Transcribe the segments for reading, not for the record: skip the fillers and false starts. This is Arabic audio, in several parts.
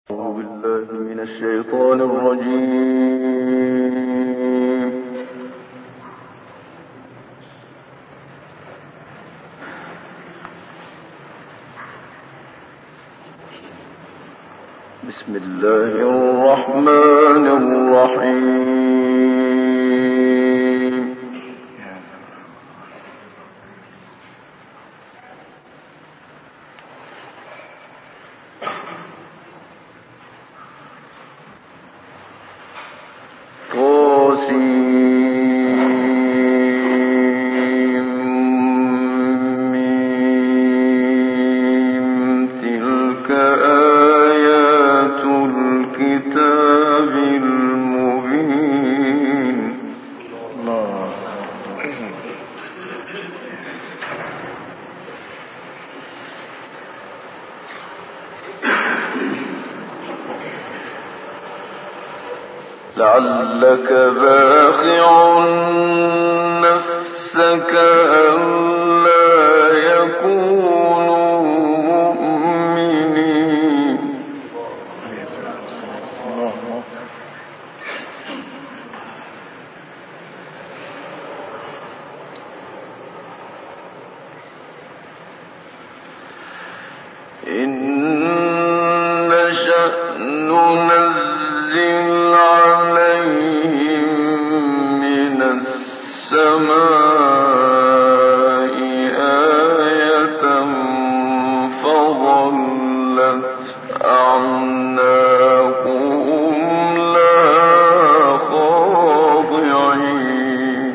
الشيطان الرجيم. بسم الله الرحمن الرحيم. لعلك باخع نفسك ألا يكونوا مؤمنين. إن شأن ننزل عليهم من السماء آية فظلت أعناقهم لها خاضعين.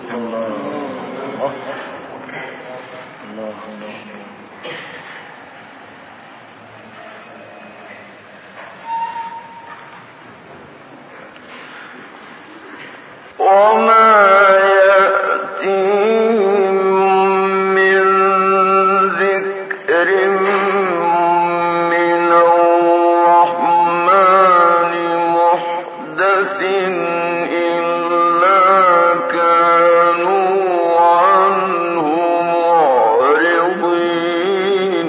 وما يأتيهم من ذكر من الرحمن محدث إلا كانوا عنه معرضين.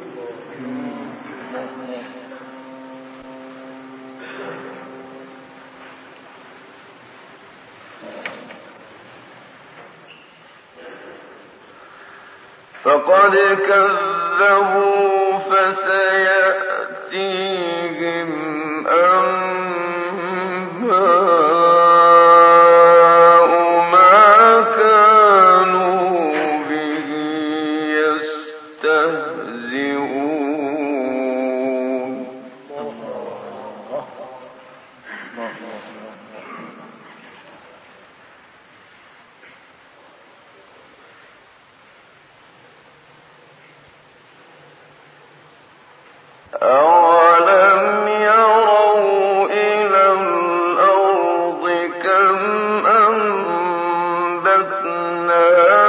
فقد كذبوا فسيأتيهم أنباء ما كانوا به يستهزئون. أولم يروا إلى الأرض كم أنبتنا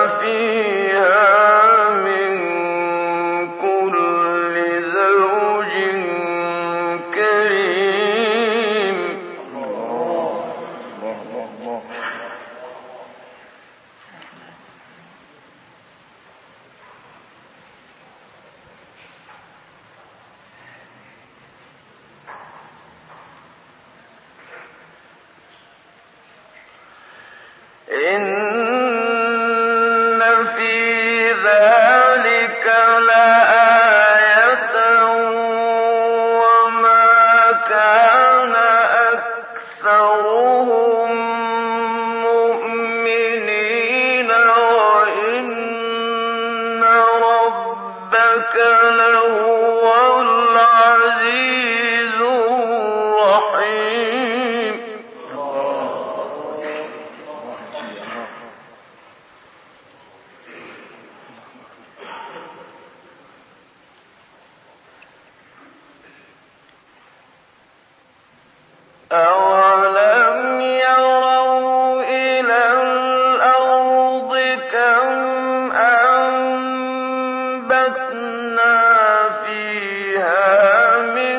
فيها من كل زوج كريم. إن في ذلك لآية وما كان أكثرهم مؤمنين وإن ربك لهو العزيز الرحيم. أولم يروا إلى الأرض كم أنبتنا فيها من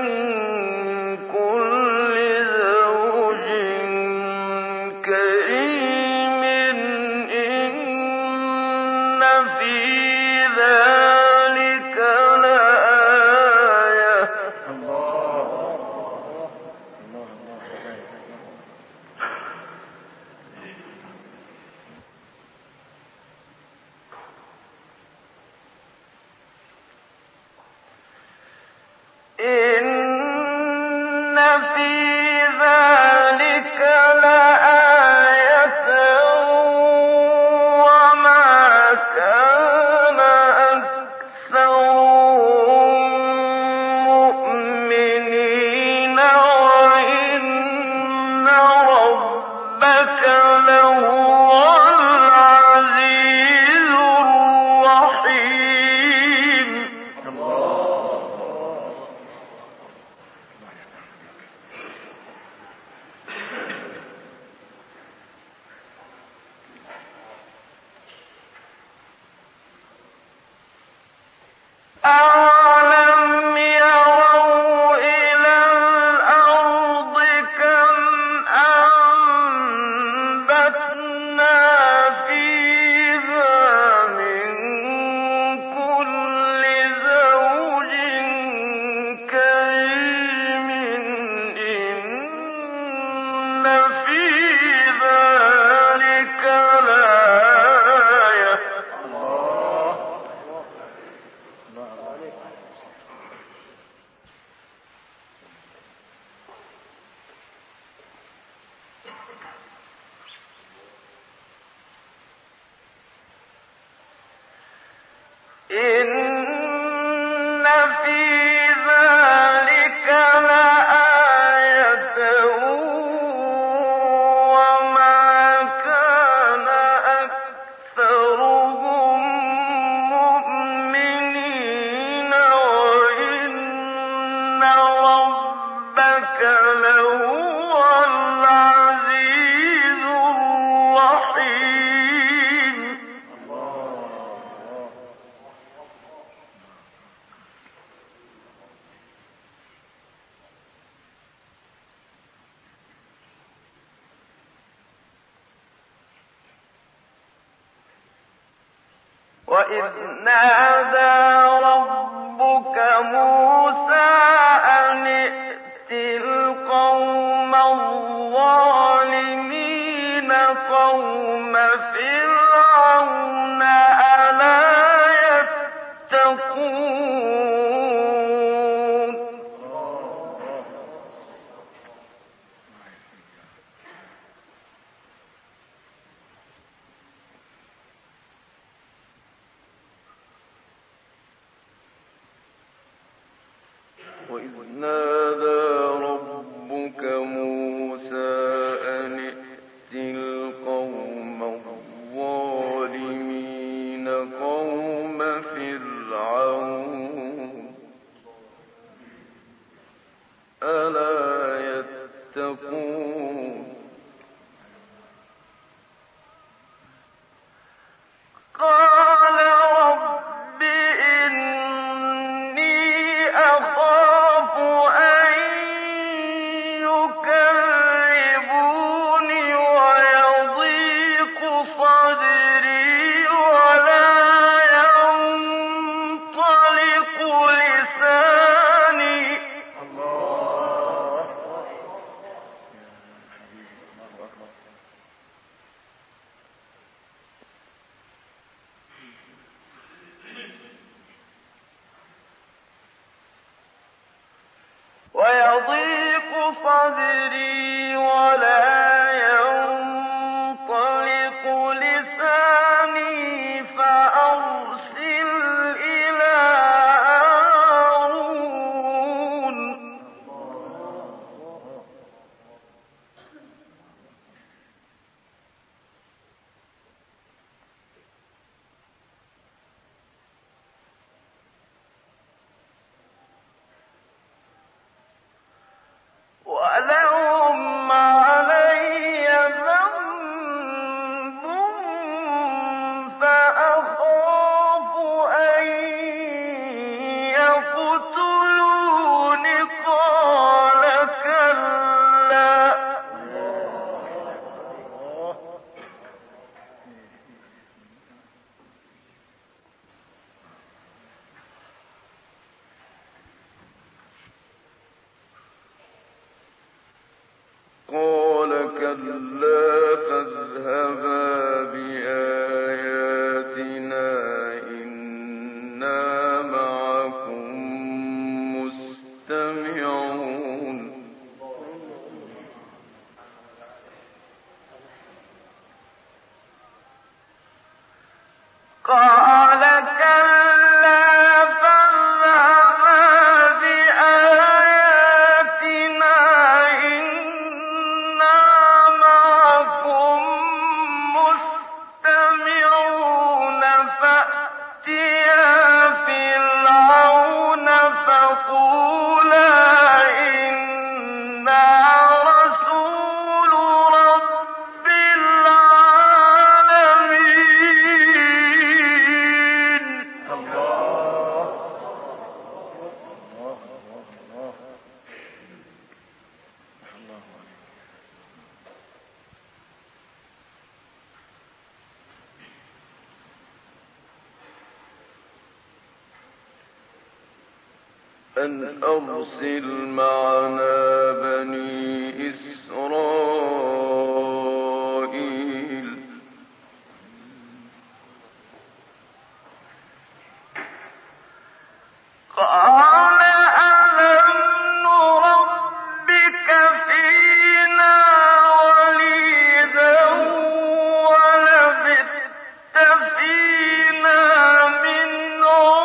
كل زوج كريم. إن في ذلك لآية إِنَّ فِي ذَٰلِكَ لَآيَةً ۖ وَمَا كَانَ أَكْثَرُهُم مُّؤْمِنِينَ وَإِنَّ رَبَّكَ لَهُوَ الْعَزِيزُ الرَّحِيمُ. وَإِذْ نَادَىٰ رَبُّكَ مُوسَىٰ أَنِ ائْتِ الْقَوْمَ الظَّالِمِينَ قَوْمَ فِرْعَوْنَ أَلَا يَتَّقُونَ وَإِذْ نَادَىٰ رَبُّكَ مُوسَىٰ أَنِ ائْتِ الْقَوْمَ الظَّالِمِينَ قَوْمَ فِرْعَوْنَ أَلَا يَتَّقُونَ قَالَ رَبِّ إِنِّي أَخَافُ أَن يُكَذِّبُونِ وَيَضِيقُ صَدْرِي وَلَا يَنطَلِقُ لِسَانِي فَأَرْسِلْ إِلَىٰ هَارُونَ وَلَهُمْ عَلَيَّ ذَنبٌ فَأَخَافُ أَن يَقْتُلُونِ قَالَ كَلَّا فاذهبا بِآيَاتِنَا إِنَّا مَعَكُم مُّسْتَمِعُونَ قَالَ كَلَّا فَاذْهَبَا بِآيَاتِنَا إِنَّا مَعَكُم مُّسْتَمِعُونَ فَأْتِيَا فِرْعَوْنَ فَقُولَا إِنَّا رَسُولُ رَبِّ الْعَالَمِينَ أَنْ أَرْسِلْ مَعَنَا بَنِي إِسْرَائِيلَ قَالَ أَلَمْ نُرَبِّكَ فِينَا وَلِيدًا وَلَبِثْتَ فِينَا مِنْ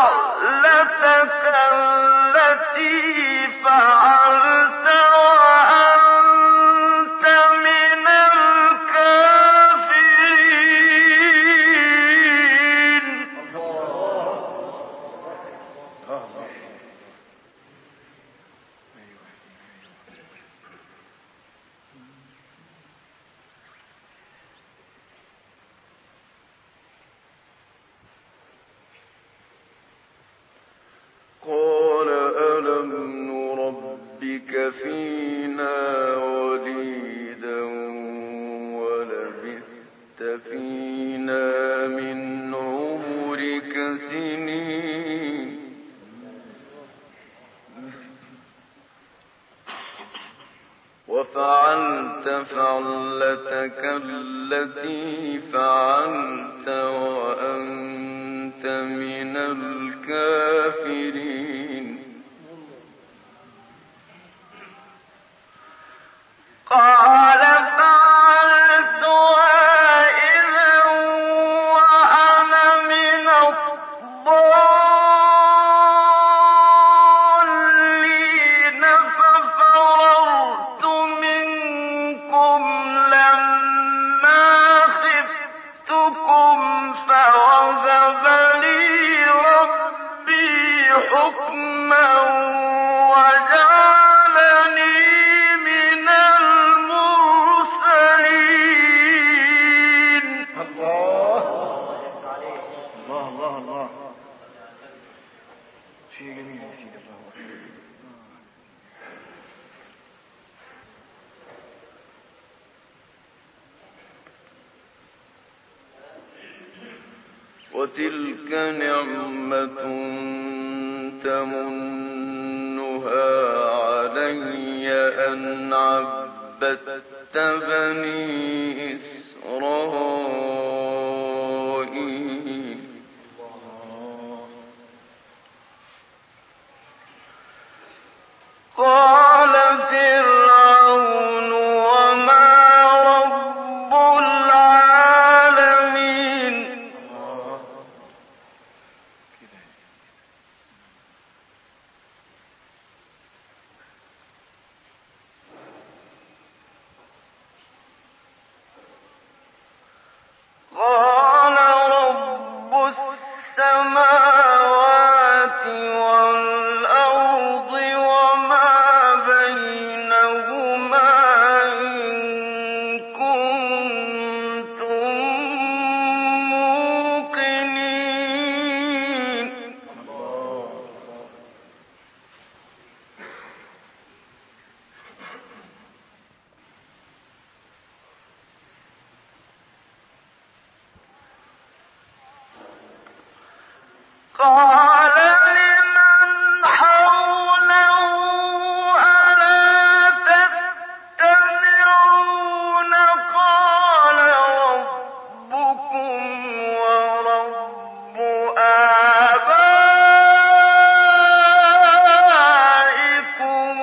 فعلتك التي فعلت وأنت من الكافرين. قال ألم نربك فينا وليدا ولبثت فينا من عمرك سنين وفعلت فعلتك التي فعلت وأنت من الكافرين. قال فعلتها إذا وأنا من الضالين ففررت منكم لما خفتكم فوهب لي ربي حكما وجعلني من المرسلين. الله الله الله الله، شيء جميل يا سيدي. الله أكبر. وتلك نعمة تمنها علي أن عبدت بني إسرائيل. قال فرعون وما رب العالمين. قال رب السماوات والأرض وما بينهما إن كنتم موقنين. قال لمن حوله ألا تستمعون قال ربكم ورب آبائكم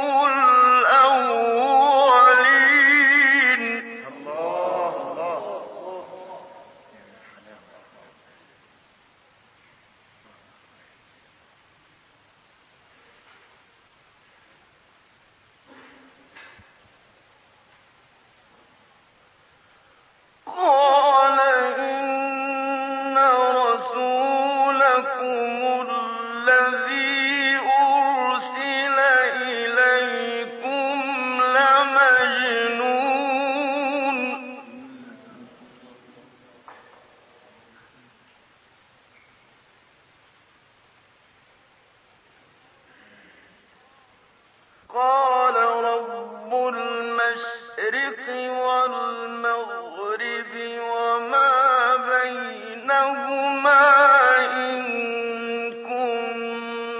الأولين. الله الله. قال إن رسولكم الذي أرسل إليكم لمجنون. قال رب المشرق والمغرب وما بينهما إن كنتم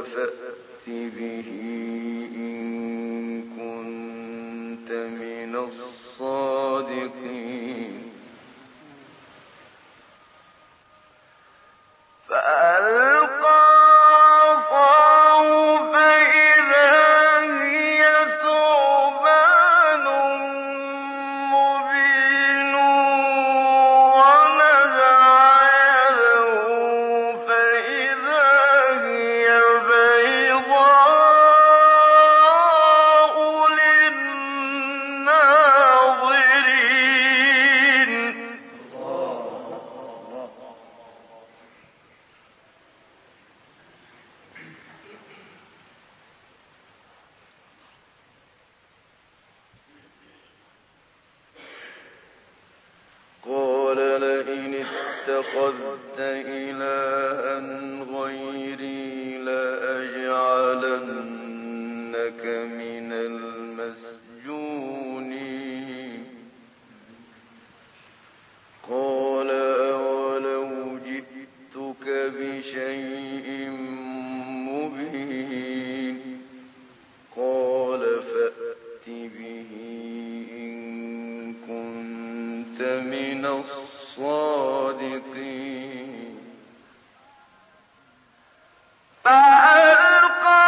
فأت به إن كنت من الصادقين فألقى عصاه فإذا هي ثعبان مبين ونزع يده فإذا هي بيضاء للناظرين قال لئن اتخذت إلها غيري لأجعلنك من المسجونين قال أولو جئتك بشيء مبين قال فأت به إن كنت من الصادقين فألقى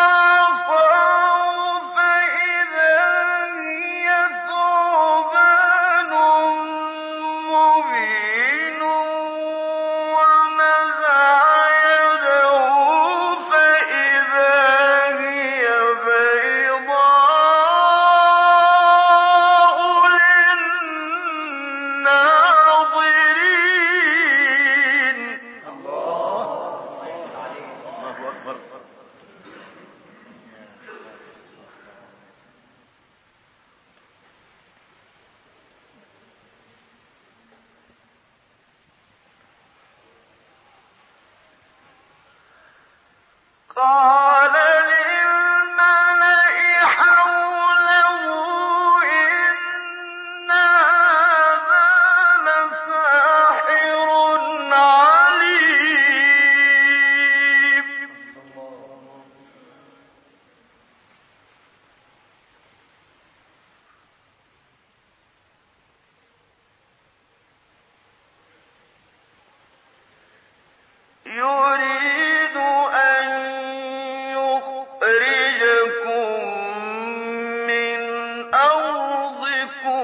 عصاه فإذا هي ثعبان مبين ونزع يده فإذا هي بيضاء للناظرين الله أكبر. قال للملأ حوله إن هذا لساحر عليم يريد أن يخرجكم من أرضكم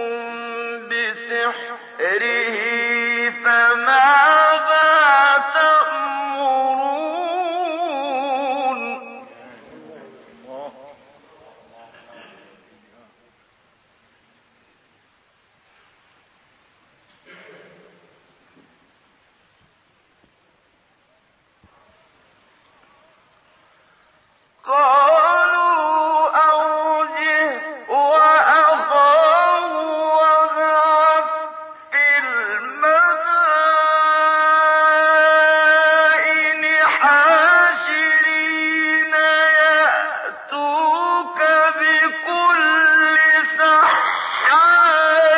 بسحره فماذا تأمرون الله. قالوا أرجه وأخاه وابعث في المدائن حاشرين يأتوك بكل سحار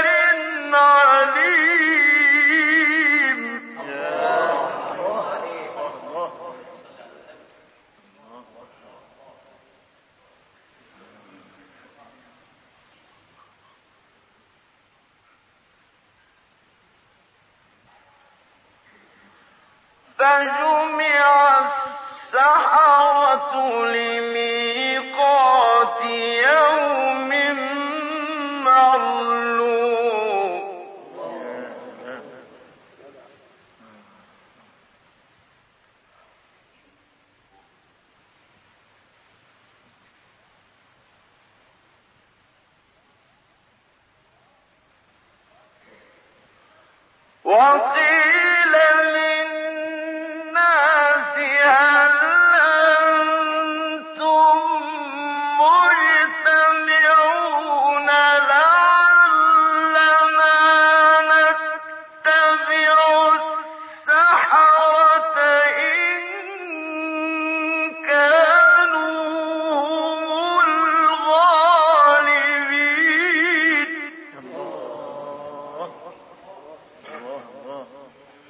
عليم فجمع السحرة لميقات يوم معلوم وقيل للناس هل أنتم مجتمعون لعلنا نتبع السحرة إن كانوا هم الغالبين الله.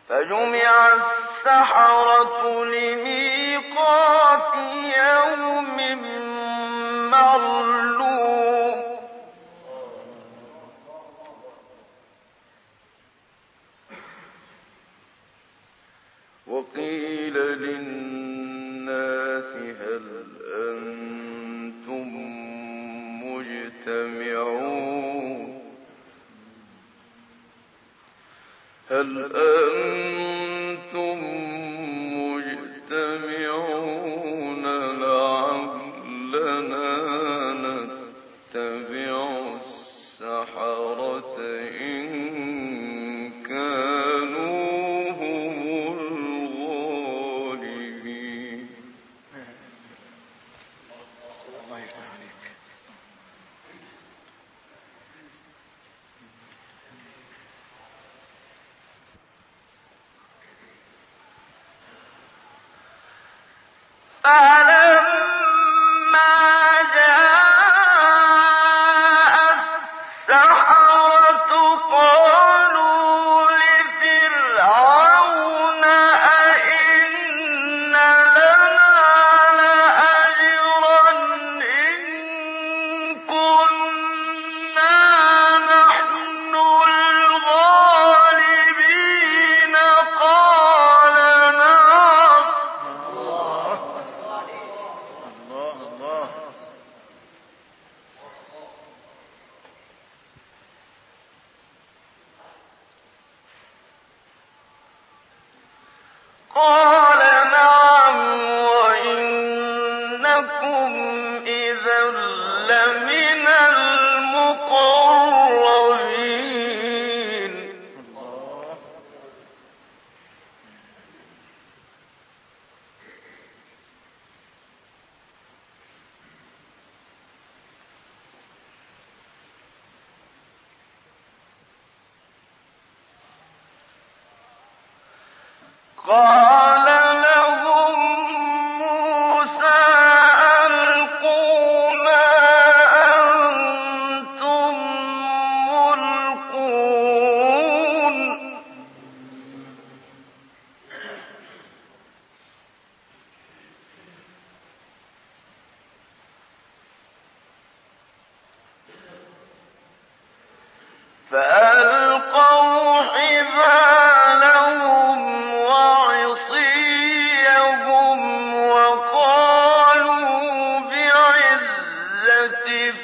فجمع السحرة لميقات يوم معلوم وقيل للناس هل أنتم مجتمعون لعلنا نتبع السحرة إن كانوا هم الغالبين. الله يفتح عليك. فلما جاء السحرة قالوا لفرعون أئن لنا لأجرا إن كنا نحن الغالبين قال نعم. الله قال نعم وإنكم إذا لمن المقربين. قال لهم موسى ألقوا ما أنتم ملقون فألقوا حبالهم وعصيهم وقالوا بعزة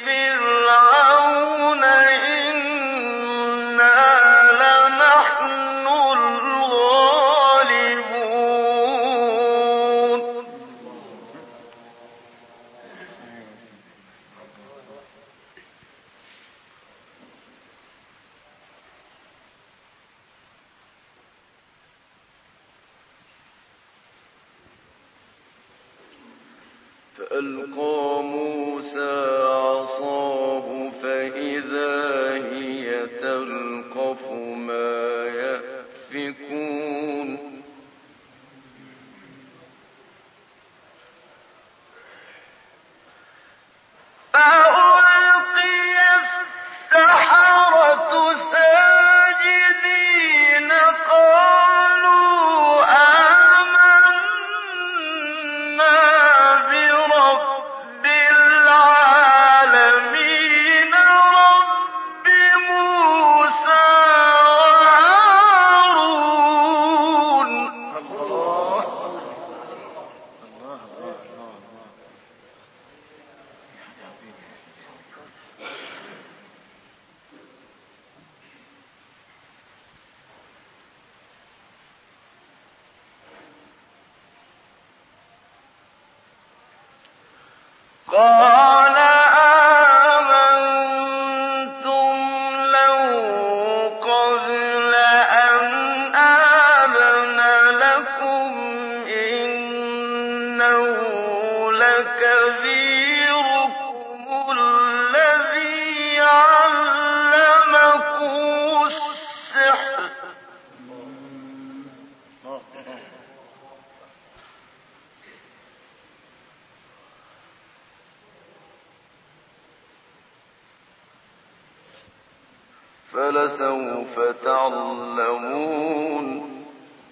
فرعون إنا لنحن الغالبون. فألقى موسى عصاه فإذا هي تلقف ما يأفكون فألقي السحرة ساجدين قالوا آمنا برب العالمين رب موسى وهارون. قال آمنتم له قبل أن آذن لكم إنه لكبيركم الذي علمكم السحر فلسوف تعلمون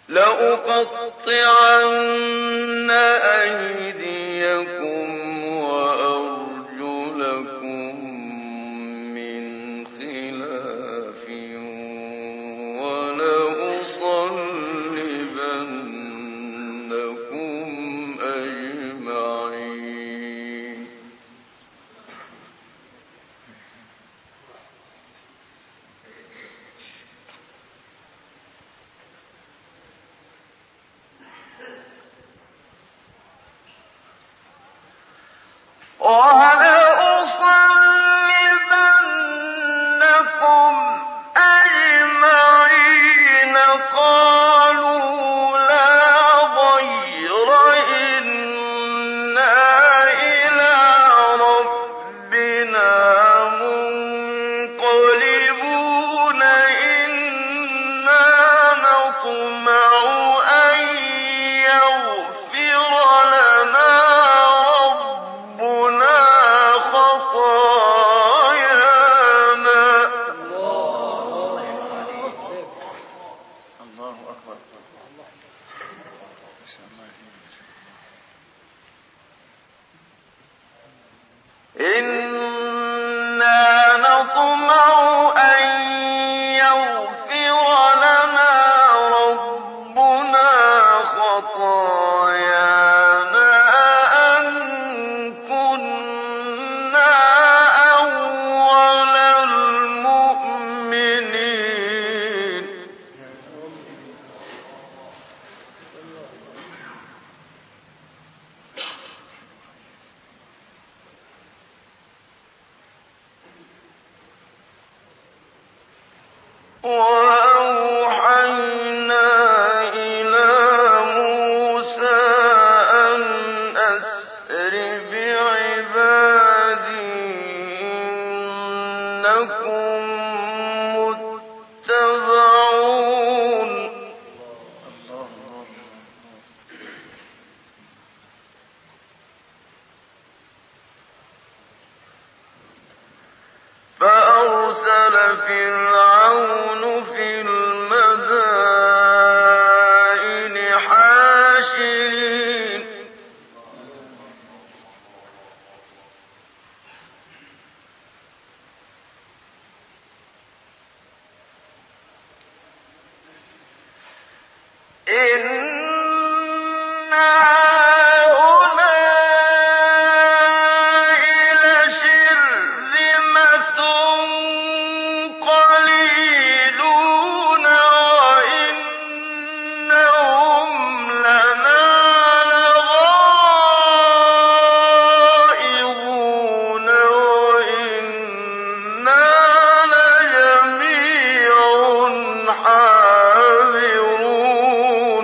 لأقطعن أيديكم وأرجلكم من خلاف ولأصلبنكم أجمعين قالوا لا ضير إنا إلى ربنا منقلبون إنا نطمع أن يغفر لنا ربنا خطايانا الله أكبر. ما شاء الله إنا نطمع أن يغفر لنا ربنا خطايانا أن كنا أول المؤمنين وأوحينا إلى موسى أن أسر بعبادي إنكم متبعون فأرسل فرعون في المدائن حاشرين إن هؤلاء لشرذمة قليلون وإنهم لنا لغائظون وإنا لجميع حاذرون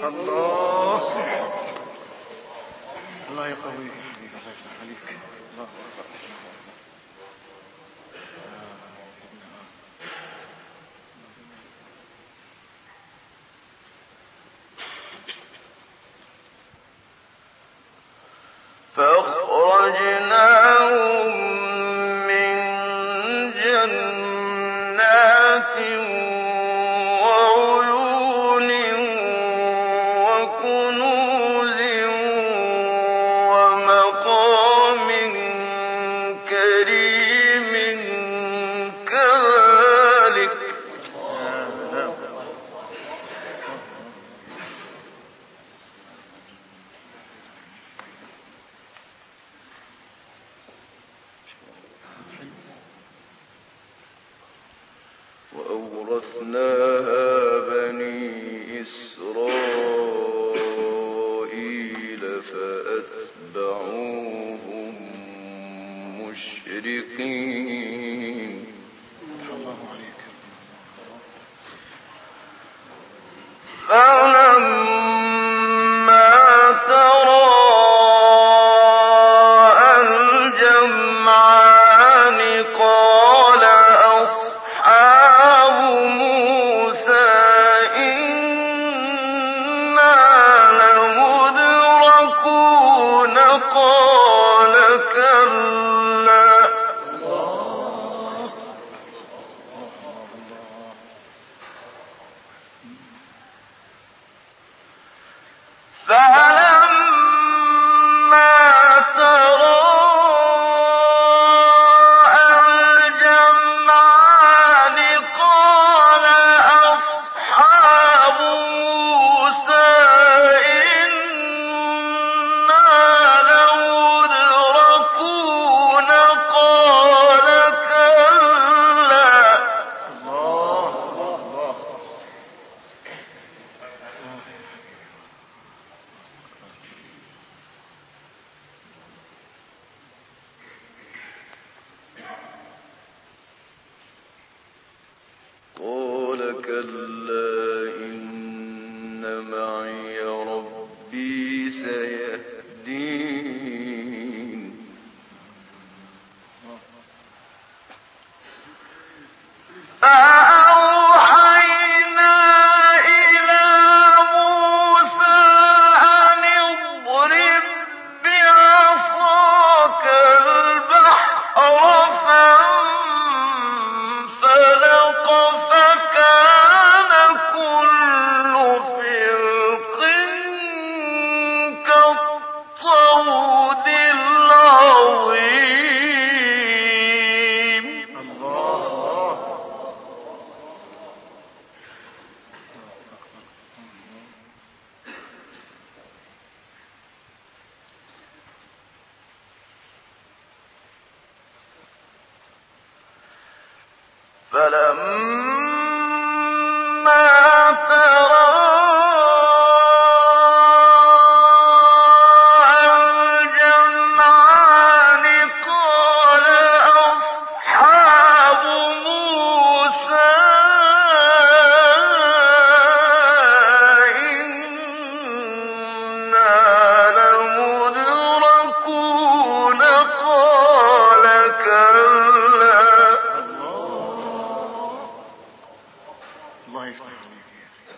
الله يقويك يا حبيبي. الله يفتح عليك. الله أكبر. فأخرجناهم من جنات وعيون وكنوز ومقام كريم كذلك وأورثناها بني إسرائيل فأتبعوهم مشرقين الله عليك. فلما تراءى الجمعان قال أصحاب موسى إنا لمدركون قال كلا سيهدين فأوحينا إلى موسى أن اضرب بعصاك البحر فانفلق فكان كل فرق كالطود العظيم فلما تراءى الجمعان قال أصحاب موسى إنا لمدركون قال كلا الله يفتح عليك.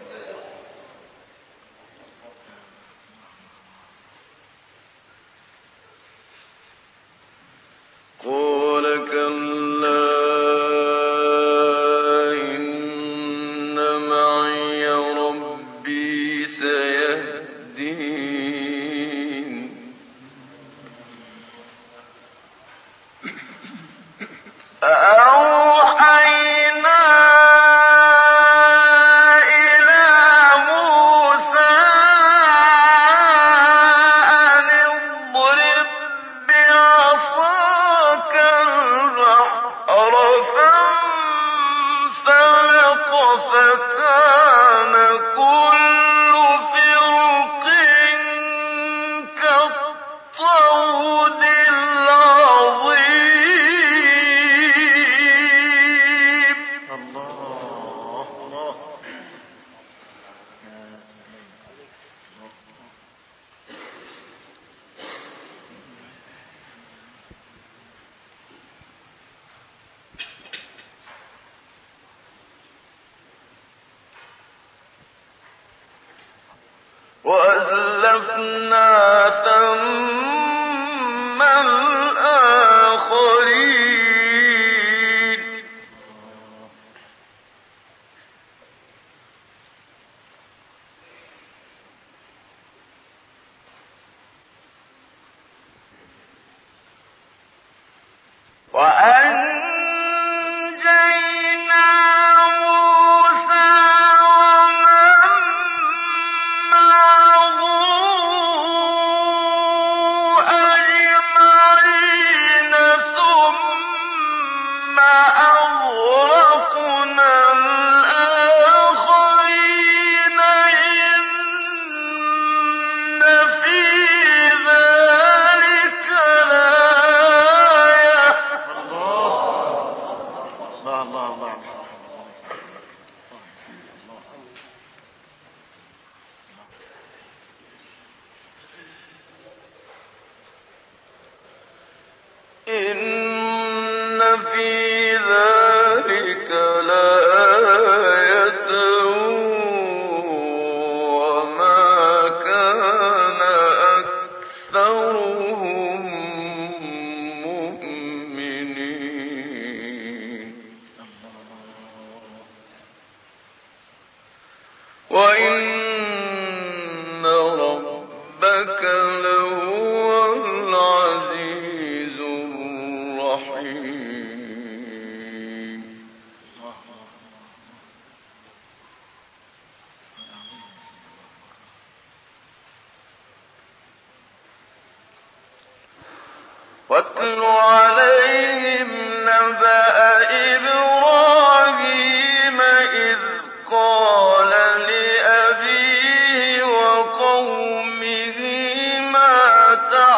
قال كلا إن معي ربي سيهدين فأوحينا إلى موسى أن اضرب بعصاك البحر فانفلق فكان كل فرق كالطود العظيم الله الله يا سلام. وأزلفنا ثم الآخرين وأنجينا موسى ومن معه أجمعين ثم أغرقنا الآخرين إن في ذلك لآية الله الله الله الله. إن في ذلك لآية وما كان أكثرهم مؤمنين وإن ربك لهو العزيز الرحيم واتل عليهم نبأ إبراهيم إذ قال لأبيه وقومه ما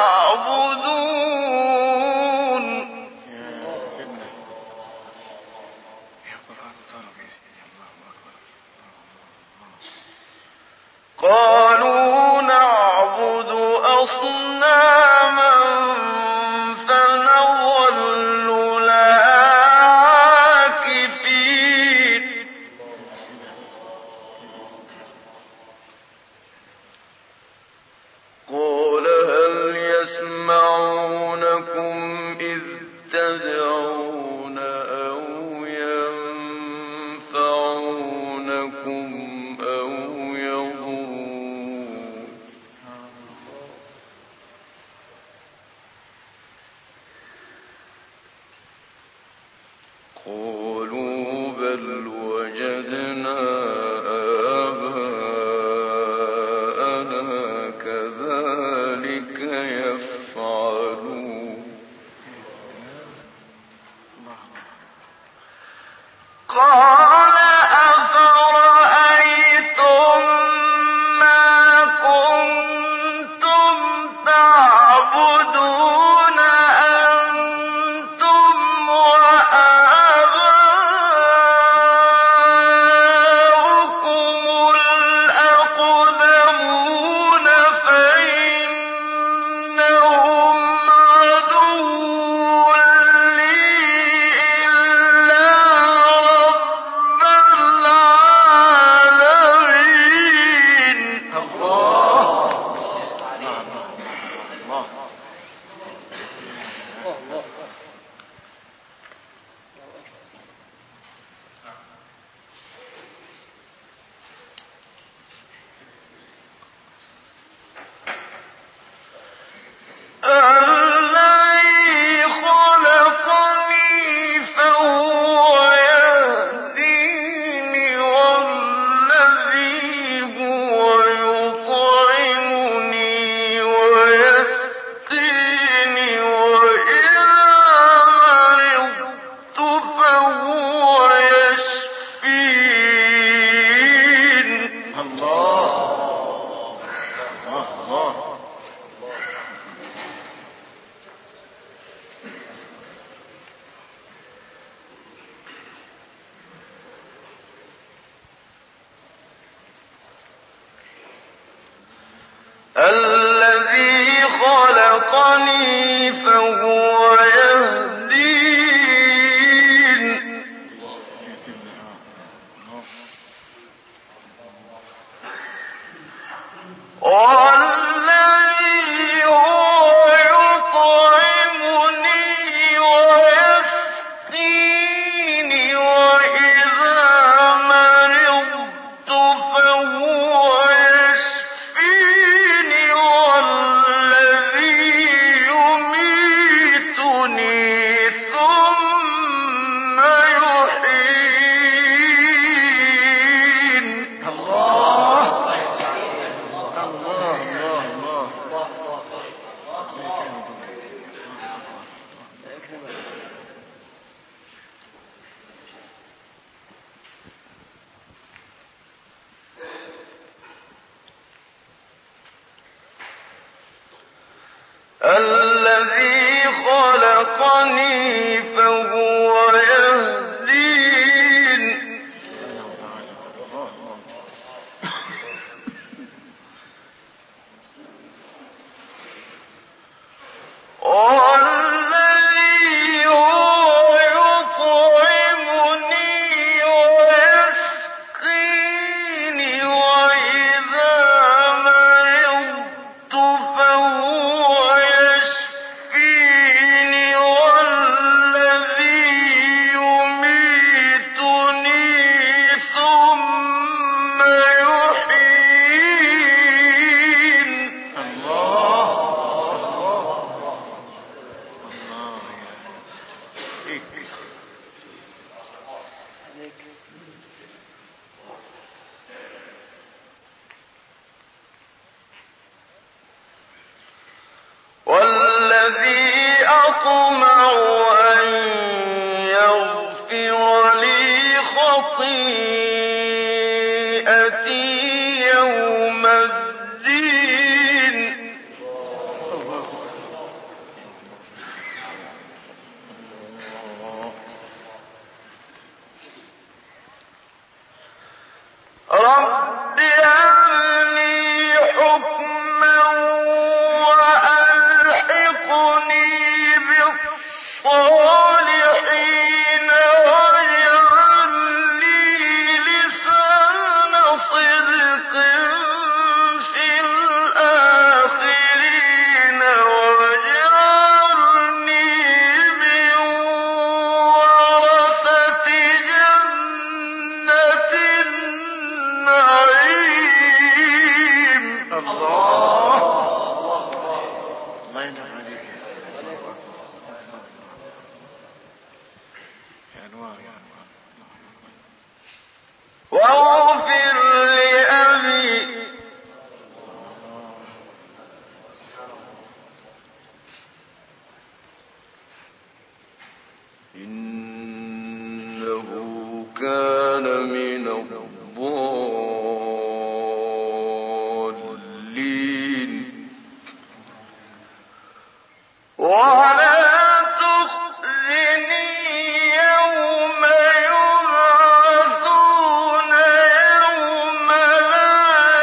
تعبدون يا سيدنا يا قرآن طلب يا سيدي. الله أكبر. قالوا نعبد أصناما فنظل لها عاكفين قال هل يسمعونكم إذ تدعون أو ينفعونكم أو يضرون قالوا بل وجدنا آباءنا كذلك يفعلون قال أفرأيتم ما كنتم تعبدون أنتم وآباؤكم الأقدمون فإنهم عدو لي إلا رب العالمين الذي خلقني فهو يهديني والذي هو يطعمني ويسقيني وإذا مرضت فهو يشفين الذي خلقني فهو يهدين والذي هو يطعمني ويسقيني وإذا مرضت فهو يشفيني والذي يميتني ثم يحيين الذي خلقني فهو يهدين والذي هو يطعمني ويسقيني وإذا مرضت فهو يشفيني والذي يميتني ثم يحيين والذي أطمع أن يغفر لي خطيئتي يوم الدين رب هب لي حكما الله ينعم عليك يا سيدي. يا أنوار يا أنوار. واغفر لأبي إنه كان من الضالين ولا تخزني يوم يبعثون يوم لا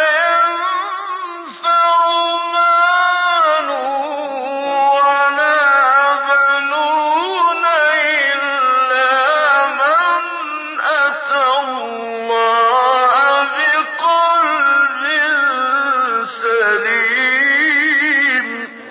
ينفع مال ولا بنون إلا من أتى الله بقلب سليم.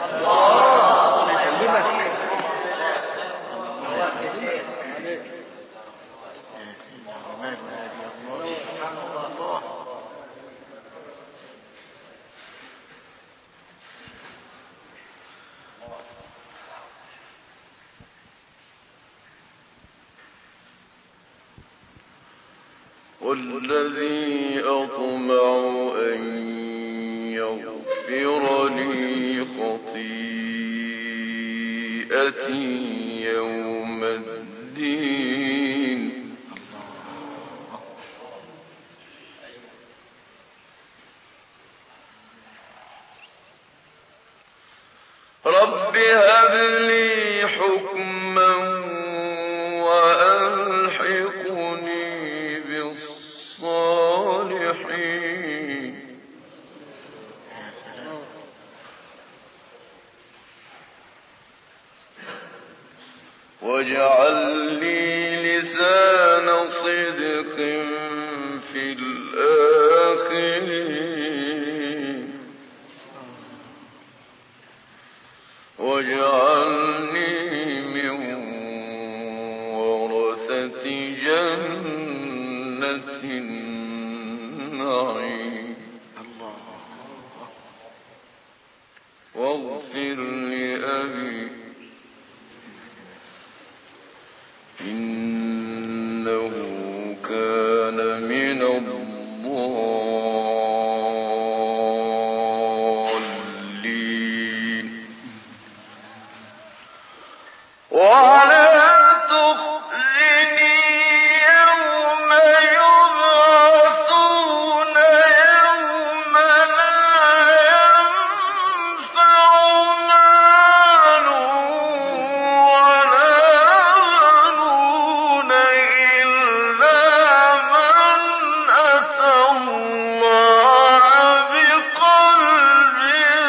والذي أطمع أن يغفر لي خطيئتي يوم الدين رب هب لي حكما وألحقني بالصالحين واجعل لي لسان صدق في الآخرين واجعلني من ورثة جنة النعيم واغفر لأبي إنه كان من الضالين ولا تخزني يوم يبعثون يوم لا ينفع مال ولا بنون إلا من أتى الله بقلب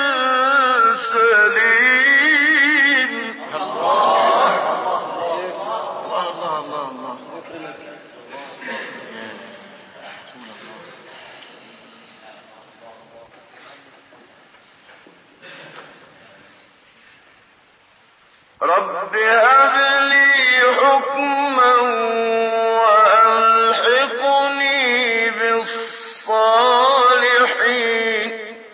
سليم. رب هب لي حكما وألحقني بالصالحين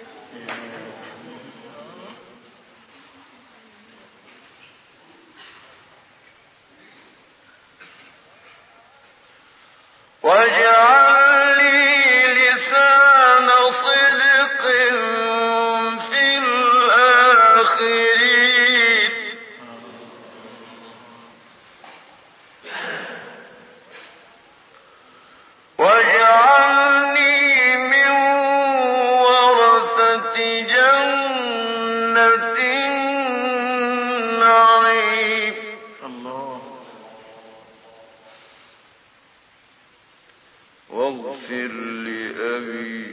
واجعل لي لسان صدق في الآخرين واجعلني من ورثة جنة النعيم واغفر لأبي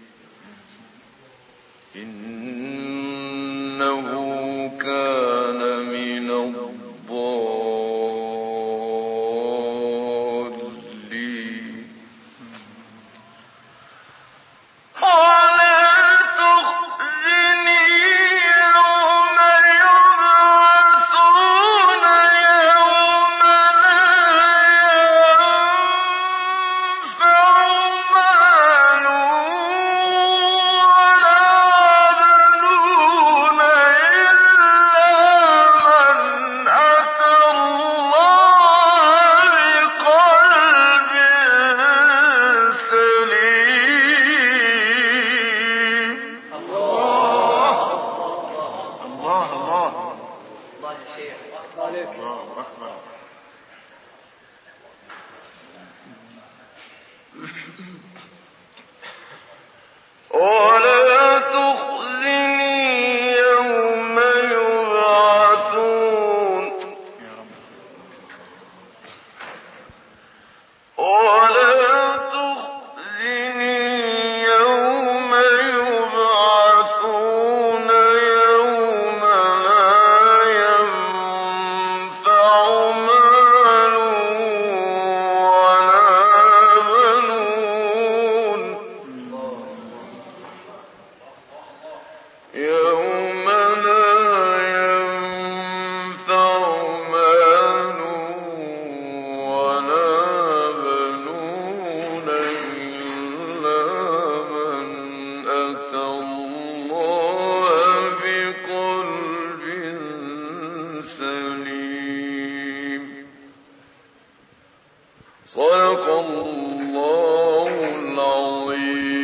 إنه كان من الضالين ولا تخزني يوم يبعثون يوم الله الله الله يا شيخ عليك. الله أكبر. ولا تخزني يوم يبعثون يا رب. ولا تخزني يوم يبعثون يوم لا ينفع مال ولا بنون يوم لا ينفع مال ولا بنون إلا من أتى الله بقلب سليم. صدق الله العظيم.